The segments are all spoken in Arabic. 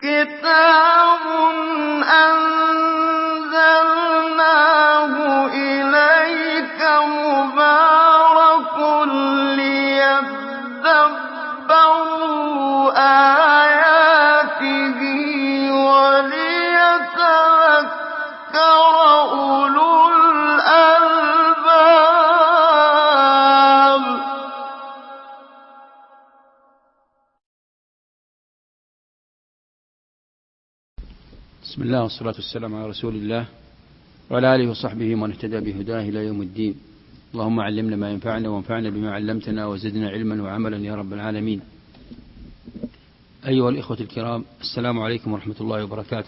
كتاب أنزلناه إليك مبارك ليدبروا آياته وليتذكر أولو الألباب. بسم الله والصلاة والسلام على رسول الله وعلى آله وصحبه ومن اهتدى بهداه إلى يوم الدين. اللهم علمنا ما ينفعنا وانفعنا بما علمتنا وزدنا علما وعملا يا رب العالمين. أيها الإخوة الكرام، السلام عليكم ورحمة الله وبركاته.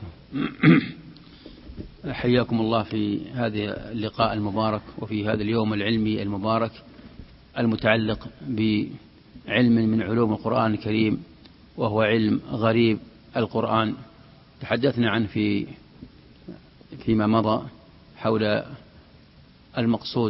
حياكم الله في هذا اللقاء المبارك وفي هذا اليوم العلمي المبارك المتعلق بعلم من علوم القرآن الكريم، وهو علم غريب القرآن. تحدثنا عنه فيما مضى حول المقصود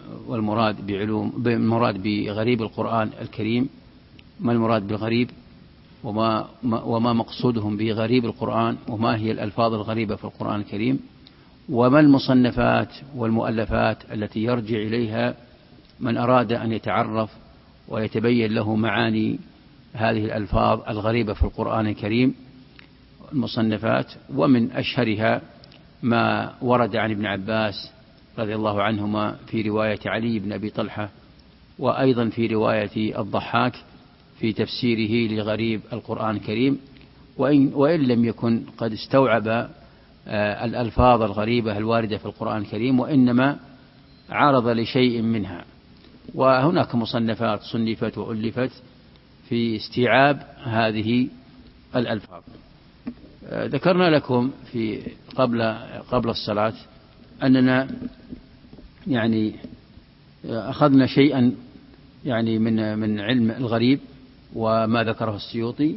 والمراد بغريب القرآن الكريم، ما المراد بالغريب وما مقصودهم بغريب القرآن، وما هي الألفاظ الغريبة في القرآن الكريم، وما المصنفات والمؤلفات التي يرجع إليها من أراد أن يتعرف ويتبين له معاني هذه الألفاظ الغريبة في القرآن الكريم. المصنفات ومن أشهرها ما ورد عن ابن عباس رضي الله عنهما في رواية علي بن أبي طلحة، وأيضا في رواية الضحاك في تفسيره لغريب القرآن الكريم، وإن لم يكن قد استوعب الألفاظ الغريبة الواردة في القرآن الكريم، وإنما عرض لشيء منها. وهناك مصنفات صنفت وألفت في استيعاب هذه الألفاظ. ذكرنا لكم قبل الصلاة أننا يعني أخذنا شيئا يعني من علم الغريب وما ذكره السيوطي،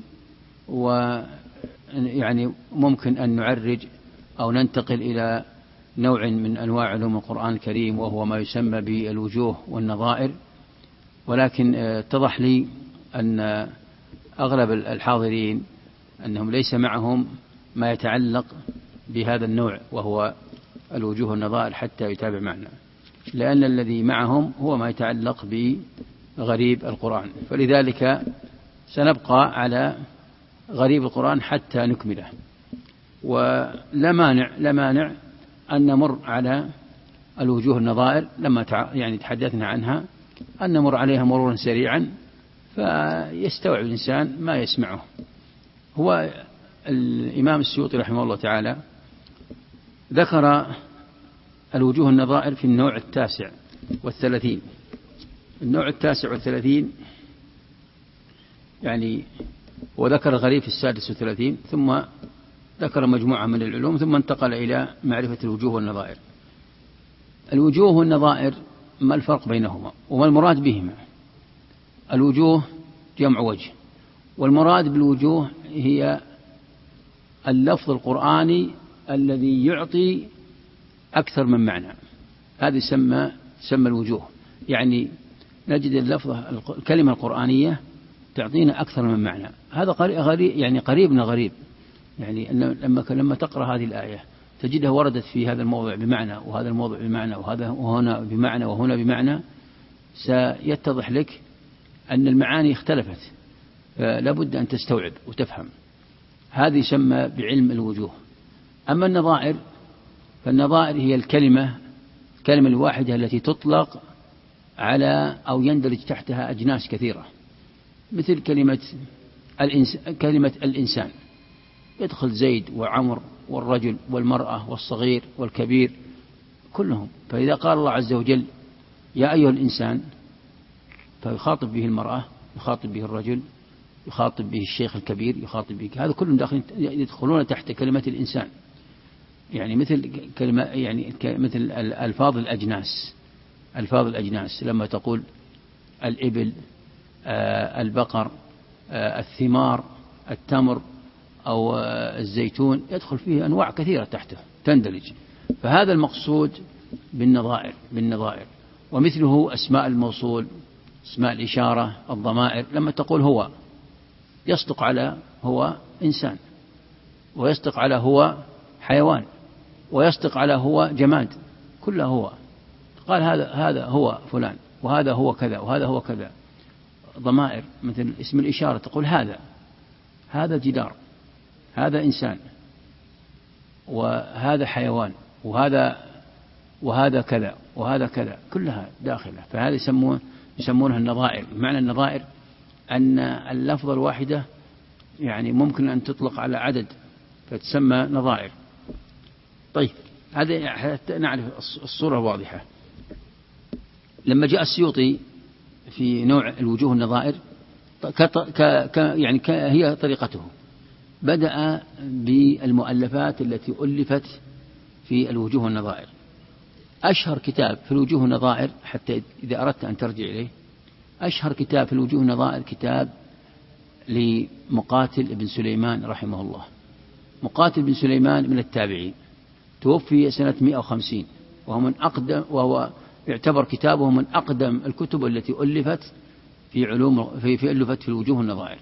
ويعني ممكن أن نعرج أو ننتقل إلى نوع من أنواع علوم القرآن الكريم، وهو ما يسمى بالوجوه والنظائر. ولكن اتضح لي أن أغلب الحاضرين أنهم ليس معهم ما يتعلق بهذا النوع وهو الوجوه والنظائر حتى يتابع معنا، لأن الذي معهم هو ما يتعلق بغريب القرآن. فلذلك سنبقى على غريب القرآن حتى نكمله، ولا مانع أن نمر على الوجوه النظائر لما يعني تحدثنا عنها، أن نمر عليها مرورا سريعا فيستوعب الإنسان ما يسمعه. هو الإمام السيوطي رحمه الله تعالى ذكر الوجوه النظائر في النوع 39. النوع 39 يعني وذكر الغريب في 36، ثم ذكر مجموعة من العلوم، ثم انتقل إلى معرفة الوجوه والنظائر. الوجوه والنظائر ما الفرق بينهما وما المراد بهما؟ الوجوه جمع وجه، والمراد بالوجوه هي اللفظ القرآني الذي يعطي أكثر من معنى، هذا يسمى الوجوه. يعني نجد الكلمة القرآنية تعطينا أكثر من معنى، هذا غريب، يعني قريب من غريب. يعني لما تقرأ هذه الآية تجدها وردت في هذا الموضع بمعنى، وهذا الموضع بمعنى، وهنا بمعنى، وهنا بمعنى، سيتضح لك أن المعاني اختلفت، فلا بد أن تستوعب وتفهم. هذه يسمى بعلم الوجوه. أما النظائر فالنظائر هي الكلمة الواحدة التي تطلق على أو يندرج تحتها أجناس كثيرة، مثل كلمة الإنسان، يدخل زيد وعمر والرجل والمرأة والصغير والكبير كلهم. فإذا قال الله عز وجل يا أيها الإنسان، فيخاطب به المرأة، يخاطب به الرجل، يخاطب به الشيخ الكبير، يخاطب به، هذا كلهم يدخلون تحت كلمة الإنسان. يعني مثل مثل ألفاظ الأجناس لما تقول الإبل، البقر، الثمار، التمر أو الزيتون، يدخل فيه أنواع كثيرة تحته تندرج. فهذا المقصود بالنظائر. ومثله أسماء الموصول، اسماء الإشارة، الضمائر، لما تقول هو يصدق على هو إنسان، ويصدق على هو حيوان، ويصدق على هو جماد، كله هو. قال هذا هو فلان، وهذا هو كذا، وهذا هو كذا. ضمائر مثل اسم الإشارة تقول هذا جدار، هذا إنسان، وهذا حيوان، وهذا كذا، وهذا كذا، كلها داخلة. فهذا يسمونها النظائر. معنى النظائر أن اللفظة الواحدة يعني ممكن أن تطلق على عدد فتسمى نظائر. طيب، هذا حتى نعرف الصورة واضحة. لما جاء السيوطي في نوع الوجوه النظائر يعني هي طريقته، بدأ بالمؤلفات التي ألفت في الوجوه النظائر. أشهر كتاب في الوجوه النظائر، حتى إذا أردت أن ترجع إليه، أشهر كتاب في الوجوه النظائر كتاب لمقاتل بن سليمان رحمه الله. مقاتل بن سليمان من التابعين، توفي سنة 150، وهو يعتبر كتابه من أقدم الكتب التي ألفت ألفت في الوجوه النظائر،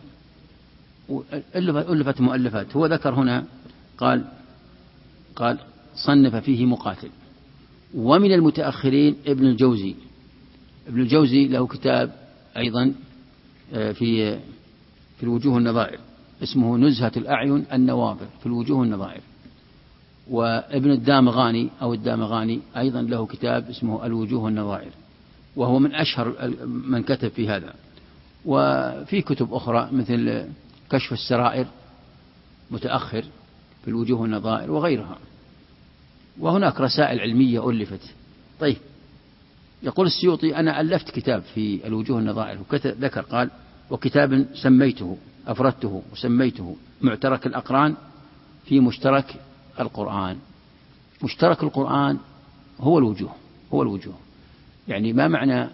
ألفت مؤلفات. هو ذكر هنا قال صنف فيه مقاتل. ومن المتأخرين ابن الجوزي له كتاب أيضا في الوجوه النظائر اسمه نزهة الأعين النواظر في الوجوه النظائر. وابن الدامغاني أيضا له كتاب اسمه الوجوه النظائر، وهو من أشهر من كتب في هذا. وفي كتب أخرى مثل كشف السرائر متأخر في الوجوه النظائر وغيرها. وهناك رسائل علمية ألفت. طيب، يقول السيوطي أنا ألفت كتاب في الوجوه النظائر، ذكر قال وكتاب أفردته وسميته معترك الأقران في مشترك القرآن. مشترك القرآن هو الوجوه. يعني ما معنى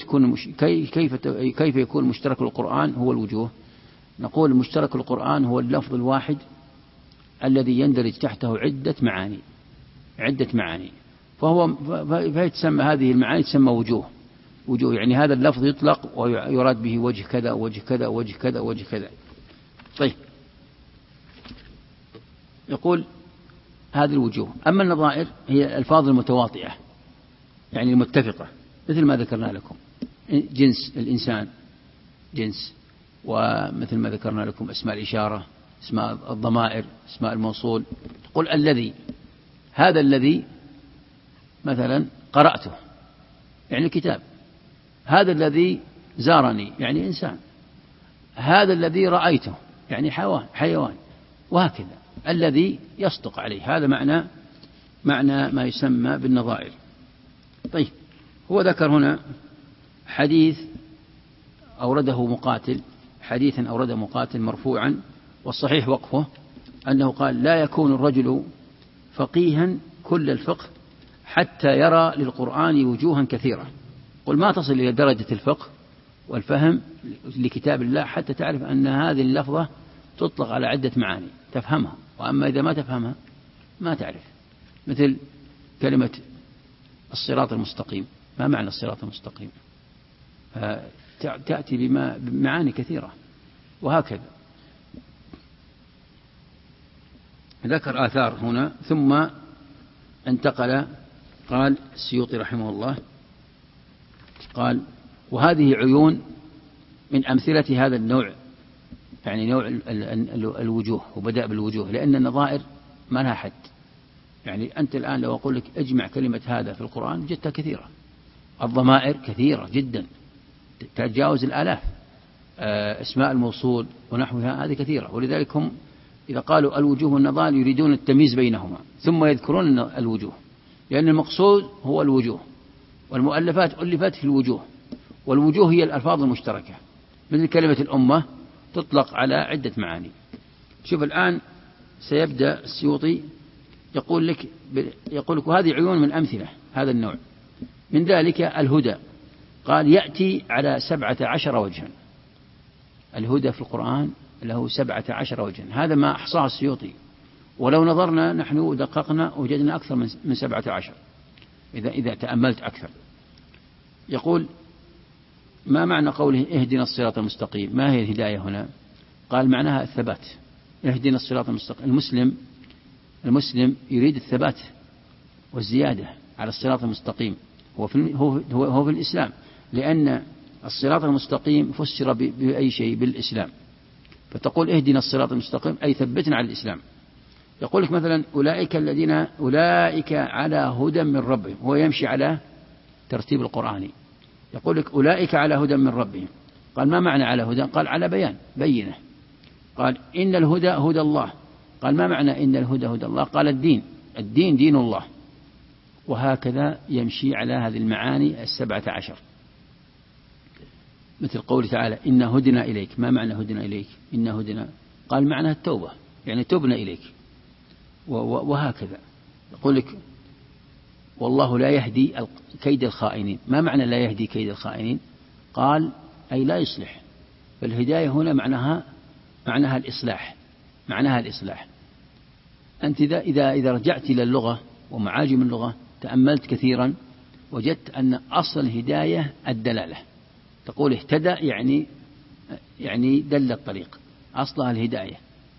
كيف يكون مشترك القرآن هو الوجوه؟ نقول مشترك القرآن هو اللفظ الواحد الذي يندرج تحته عدة معاني، فيتسمى هذه المعاني تسمى وجوه. يعني هذا اللفظ يطلق ويراد به وجه كذا وجه كذا وجه كذا وجه كذا. طيب، يقول هذه الوجوه. أما النظائر هي الألفاظ المتواطئة، يعني المتفقة، مثل ما ذكرنا لكم جنس الإنسان جنس، ومثل ما ذكرنا لكم أسماء الإشارة، اسماء الضمائر، اسماء الموصول. تقول هذا الذي مثلا قرأته يعني الكتاب، هذا الذي زارني يعني إنسان، هذا الذي رأيته يعني حيوان، وهكذا الذي يصدق عليه. هذا معنى ما يسمى بالنظائر. طيب، هو ذكر هنا حديث حديثا أورده مقاتل مرفوعا، والصحيح وقفه أنه قال لا يكون الرجل فقيها كل الفقه حتى يرى للقرآن وجوها كثيرة. قل ما تصل إلى درجة الفقه والفهم لكتاب الله حتى تعرف أن هذه اللفظة تطلق على عدة معاني تفهمها، وأما إذا ما تفهمها ما تعرف. مثل كلمة الصراط المستقيم، ما معنى الصراط المستقيم؟ تأتي بمعاني كثيرة، وهكذا. ذكر آثار هنا، ثم انتقل. قال السيوطي رحمه الله قال وهذه عيون من أمثلة هذا النوع، يعني نوع الوجوه، وبدأ بالوجوه لأن النظائر ما لها حد. يعني أنت الآن لو أقول لك اجمع كلمة هذا في القرآن جدتها كثيرة. الضمائر كثيرة جدا تتجاوز الآلاف. اسماء الموصول ونحوها هذه كثيرة، ولذلك هم إذا قالوا الوجوه والنظائر يريدون التمييز بينهما ثم يذكرون الوجوه، لأن المقصود هو الوجوه، والمؤلفات ألفت في الوجوه، والوجوه هي الألفاظ المشتركة. مثل كلمة الأمة تطلق على عدة معاني. شوف الآن سيبدأ السيوطي يقول لك وهذه عيون من أمثلة هذا النوع. من ذلك الهدى، قال يأتي على 17 وجها. الهدى في القرآن له 17 وجها، هذا ما أحصاه السيوطي، ولو نظرنا نحن ودققنا وجدنا أكثر من 17 إذا تأملت أكثر. يقول ما معنى قوله اهدنا الصراط المستقيم؟ ما هي الهداية هنا؟ قال معناها الثبات، اهدنا الصراط المستقيم. المسلم يريد الثبات والزيادة على الصراط المستقيم، هو في الإسلام، لأن الصراط المستقيم فسر بأي شيء؟ بالإسلام. فتقول اهدنا الصراط المستقيم أي ثبتنا على الإسلام. يقول لك مثلا أولئك على هدى من ربهم، هو يمشي على ترتيب القرآني. يقول لك أولئك على هدى من ربهم. قال ما معنى على هدى؟ قال على بينه. قال إن الهدى هدى الله. قال ما معنى إن الهدى هدى الله؟ قال الدين دين الله. وهكذا يمشي على هذه المعاني 17. مثل قوله تعالى إن هدنا إليك. ما معنى هدنا إليك؟ إن هدنا، قال معنى التوبة، يعني تبنا إليك. وهكذا يقول لك والله لا يهدي كيد الخائنين. ما معنى لا يهدي كيد الخائنين؟ قال أي لا يصلح. فالهداية هنا معناها الإصلاح. أنت إذا رجعت إلى اللغة ومعاجم اللغة تأملت كثيرا وجدت أن أصل الهداية الدلالة. تقول اهتدى يعني دل الطريق، أصلها الهداية.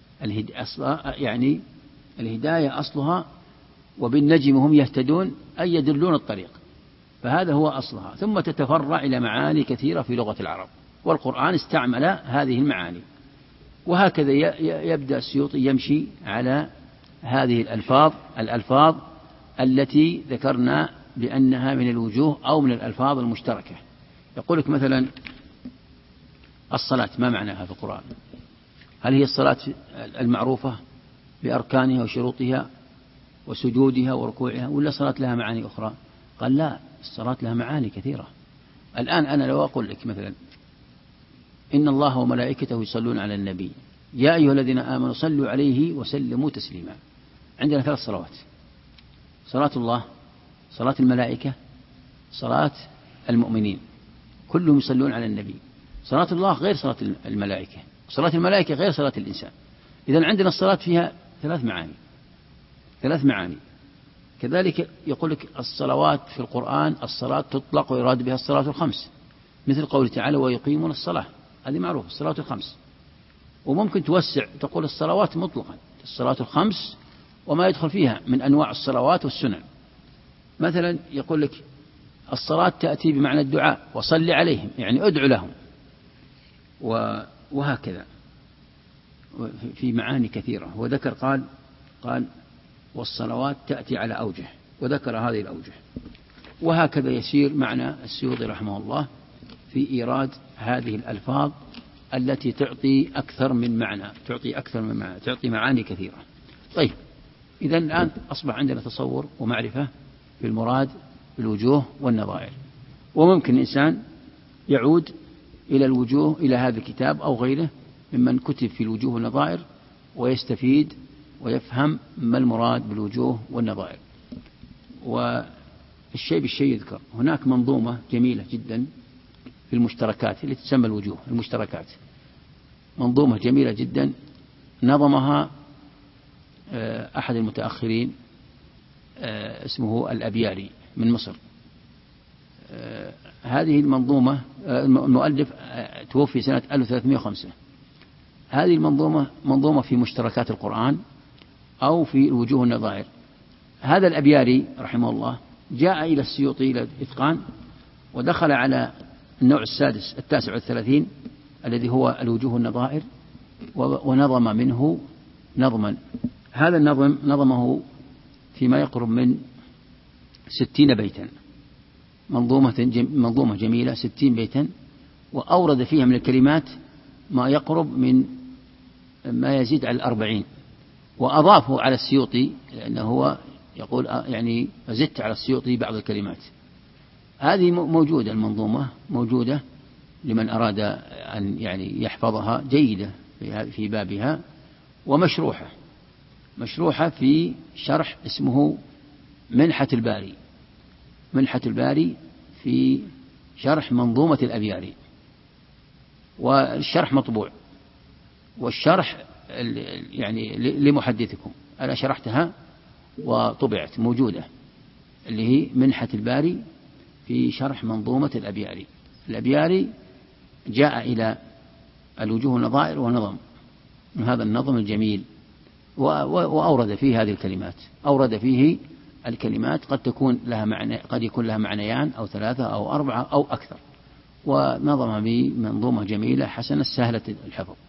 يعني الهداية أصلها وبالنجم هم يهتدون أي يدلون الطريق، فهذا هو أصلها. ثم تتفرع إلى معاني كثيرة في لغة العرب، والقرآن استعمل هذه المعاني. وهكذا يبدأ السيوطي يمشي على هذه الألفاظ التي ذكرنا بأنها من الوجوه أو من الألفاظ المشتركة. يقول لك مثلا الصلاة ما معناها في القرآن؟ هل هي الصلاة المعروفة بأركانها وشروطها وسجودها وركوعها، ولا صلاة لها معاني أخرى؟ قال لا، الصلاة لها معاني كثيرة. الآن أنا لو أقول لك مثلا إن الله وملائكته يصلون على النبي يا أيها الذين آمنوا صلوا عليه وسلموا تسليما. عندنا 3 صلوات: صلاة الله، صلاة الملائكة، صلاة المؤمنين، كلهم يصلون على النبي. صلاة الله غير صلاة الملائكة، صلاة الملائكة غير صلاة الإنسان. إذن عندنا الصلاة فيها 3 معاني. كذلك يقول لك الصلوات في القرآن الصلاة تطلق ويراد بها الصلاة الخمس، مثل قوله تعالى ويقيمون الصلاة، هذه معروفة الصلاة الخمس. وممكن توسع تقول الصلوات مطلقا، الصلاة الخمس وما يدخل فيها من أنواع الصلوات والسنن. مثلا يقول لك الصلاة تأتي بمعنى الدعاء، وصل عليهم يعني ادعو لهم، وهكذا في معاني كثيرة. وذكر قال والصلوات تأتي على أوجه، وذكر هذه الأوجه. وهكذا يسير معنى السيوطي رحمه الله في إيراد هذه الألفاظ التي تعطي أكثر من معنى، تعطي معاني كثيرة. طيب، إذا الآن أصبح عندنا تصور ومعرفة بالمراد بالوجوه والنظائر. وممكن الإنسان يعود إلى الوجوه، إلى هذا الكتاب أو غيره ممن كتب في الوجوه والنظائر، ويستفيد ويفهم ما المراد بالوجوه والنظائر. والشيء بالشيء يذكر. هناك منظومة جميلة جدا في المشتركات اللي تسمى الوجوه المشتركات، منظومة جميلة جدا نظمها أحد المتأخرين اسمه الأبياري من مصر. هذه المنظومة المؤلف توفي سنة 1305. هذه المنظومة منظومة في مشتركات القرآن أو في الوجوه النظائر. هذا الأبياري رحمه الله جاء إلى السيوطي إلى الإتقان، ودخل على النوع التاسع والثلاثين الذي هو الوجوه النظائر، ونظم منه نظما. هذا النظم فيما يقرب من 60 بيتا، منظومة جميلة 60 بيتا، وأورد فيها من الكلمات ما يقرب من ما يزيد على 40، وأضافه على السيوطي لأنه هو يقول يعني زدت على السيوطي بعض الكلمات. هذه موجودة، المنظومة موجودة لمن أراد أن يعني يحفظها، جيدة في بابها، ومشروحة في شرح اسمه منحة الباري في شرح منظومة الأبياري، والشرح مطبوع، والشرح يعني لمحدثكم أنا شرحتها وطبعت موجودة، اللي هي منحة الباري في شرح منظومة الأبياري. الأبياري جاء إلى الوجوه النظائر ونظم، من هذا النظم الجميل، وأورد فيه هذه الكلمات، أورد فيه الكلمات قد تكون لها معنى، قد يكون لها معنيان أو ثلاثة أو أربعة أو أكثر، ونظم بمنظومة جميلة حسنة سهلة الحفظ.